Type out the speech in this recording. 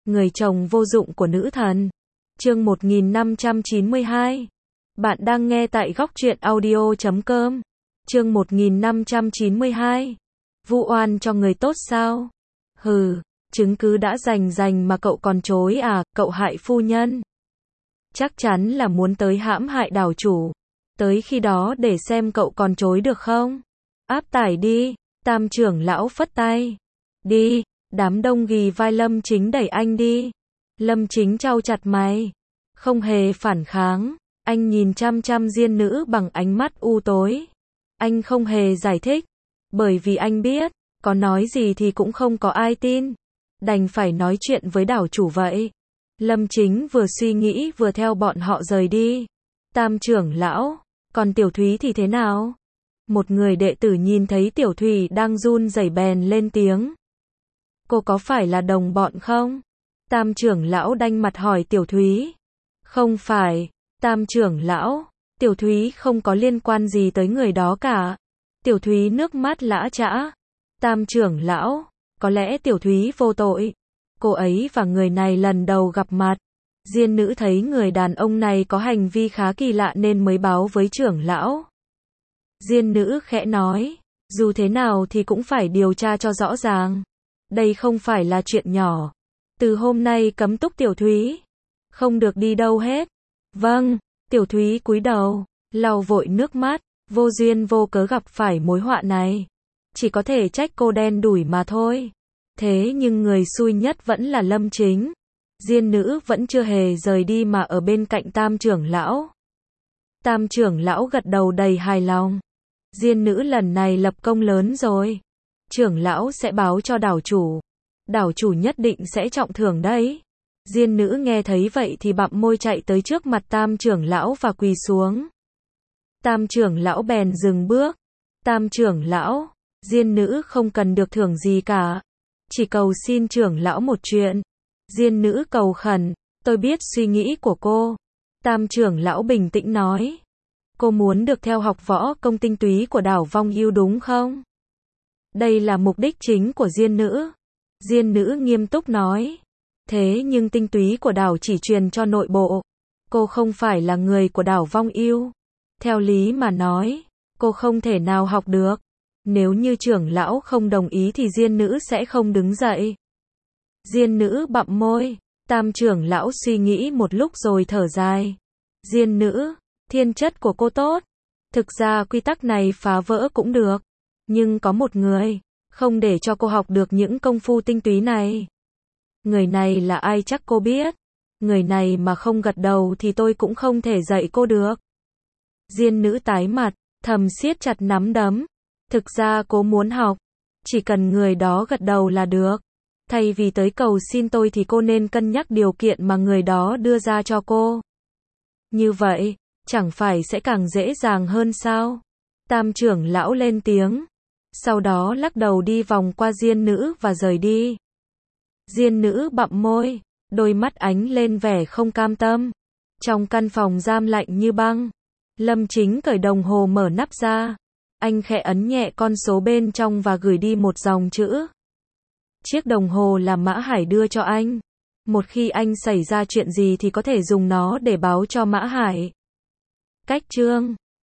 Người chồng vô dụng của nữ thần. Chương 1592. Bạn đang nghe tại góc truyện audio.com. Chương 1592. Vu oan cho người tốt sao? Hừ, chứng cứ đã rành mà cậu còn chối à, cậu hại phu nhân. Chắc chắn là muốn tới hãm hại đảo chủ. Tới khi đó để xem cậu còn chối được không? Áp tải đi, Tam trưởng lão phất tay. Đi, đám đông ghì vai Lâm Chính đẩy anh đi. Lâm Chính chau chặt mày, không hề phản kháng. Anh nhìn chăm chăm Diên nữ bằng ánh mắt u tối. Anh không hề giải thích, bởi vì anh biết, có nói gì thì cũng không có ai tin. Đành phải nói chuyện với đảo chủ vậy. Lâm Chính vừa suy nghĩ vừa theo bọn họ rời đi. Tam trưởng lão, còn Tiểu Thúy thì thế nào? Một người đệ tử nhìn thấy Tiểu Thúy đang run rẩy bèn lên tiếng. Cô có phải là đồng bọn không? Tam trưởng lão đanh mặt hỏi Tiểu Thúy. Không phải, Tam trưởng lão, Tiểu Thúy không có liên quan gì tới người đó cả. Tiểu Thúy nước mắt lã chã. Tam trưởng lão, có lẽ Tiểu Thúy vô tội. Cô ấy và người này lần đầu gặp mặt. Diên nữ thấy người đàn ông này có hành vi khá kỳ lạ nên mới báo với trưởng lão. Diên nữ khẽ nói, dù thế nào thì cũng phải điều tra cho rõ ràng. Đây không phải là chuyện nhỏ. Từ hôm nay cấm túc Tiểu Thúy. Không được đi đâu hết. Vâng, Tiểu Thúy cúi đầu, lau vội nước mắt, vô duyên vô cớ gặp phải mối họa này. Chỉ có thể trách cô đen đủi mà thôi. Thế nhưng người xui nhất vẫn là Lâm Chính. Diên nữ vẫn chưa hề rời đi mà ở bên cạnh Tam trưởng lão. Tam trưởng lão gật đầu đầy hài lòng. Diên nữ lần này lập công lớn rồi. Trưởng lão sẽ báo cho đảo chủ. Đảo chủ nhất định sẽ trọng thưởng đấy. Diên nữ nghe thấy vậy thì bặm môi chạy tới trước mặt Tam trưởng lão và quỳ xuống. Tam trưởng lão bèn dừng bước. Tam trưởng lão, Diên nữ không cần được thưởng gì cả. Chỉ cầu xin trưởng lão một chuyện. Diên nữ cầu khẩn, tôi biết suy nghĩ của cô. Tam trưởng lão bình tĩnh nói. Cô muốn được theo học võ công tinh túy của đảo Vong Ưu đúng không? Đây là mục đích chính của Diên nữ. Diên nữ nghiêm túc nói. Thế nhưng tinh túy của đảo chỉ truyền cho nội bộ. Cô không phải là người của đảo Vong Ưu. Theo lý mà nói, cô không thể nào học được. Nếu như trưởng lão không đồng ý thì Diên nữ sẽ không đứng dậy. Diên nữ bặm môi. Tam trưởng lão suy nghĩ một lúc rồi thở dài. Diên nữ, thiên chất của cô tốt. Thực ra quy tắc này phá vỡ cũng được. Nhưng có một người, không để cho cô học được những công phu tinh túy này. Người này là ai chắc cô biết. Người này mà không gật đầu thì tôi cũng không thể dạy cô được. Diên nữ tái mặt, thầm siết chặt nắm đấm. Thực ra cô muốn học. Chỉ cần người đó gật đầu là được. Thay vì tới cầu xin tôi thì cô nên cân nhắc điều kiện mà người đó đưa ra cho cô. Như vậy, chẳng phải sẽ càng dễ dàng hơn sao? Tam trưởng lão lên tiếng. Sau đó lắc đầu đi vòng qua Diên nữ và rời đi. Diên nữ bặm môi, đôi mắt ánh lên vẻ không cam tâm. Trong căn phòng giam lạnh như băng, Lâm Chính cởi đồng hồ mở nắp ra. Anh khẽ ấn nhẹ con số bên trong và gửi đi một dòng chữ. Chiếc đồng hồ là Mã Hải đưa cho anh. Một khi anh xảy ra chuyện gì thì có thể dùng nó để báo cho Mã Hải. Cách chương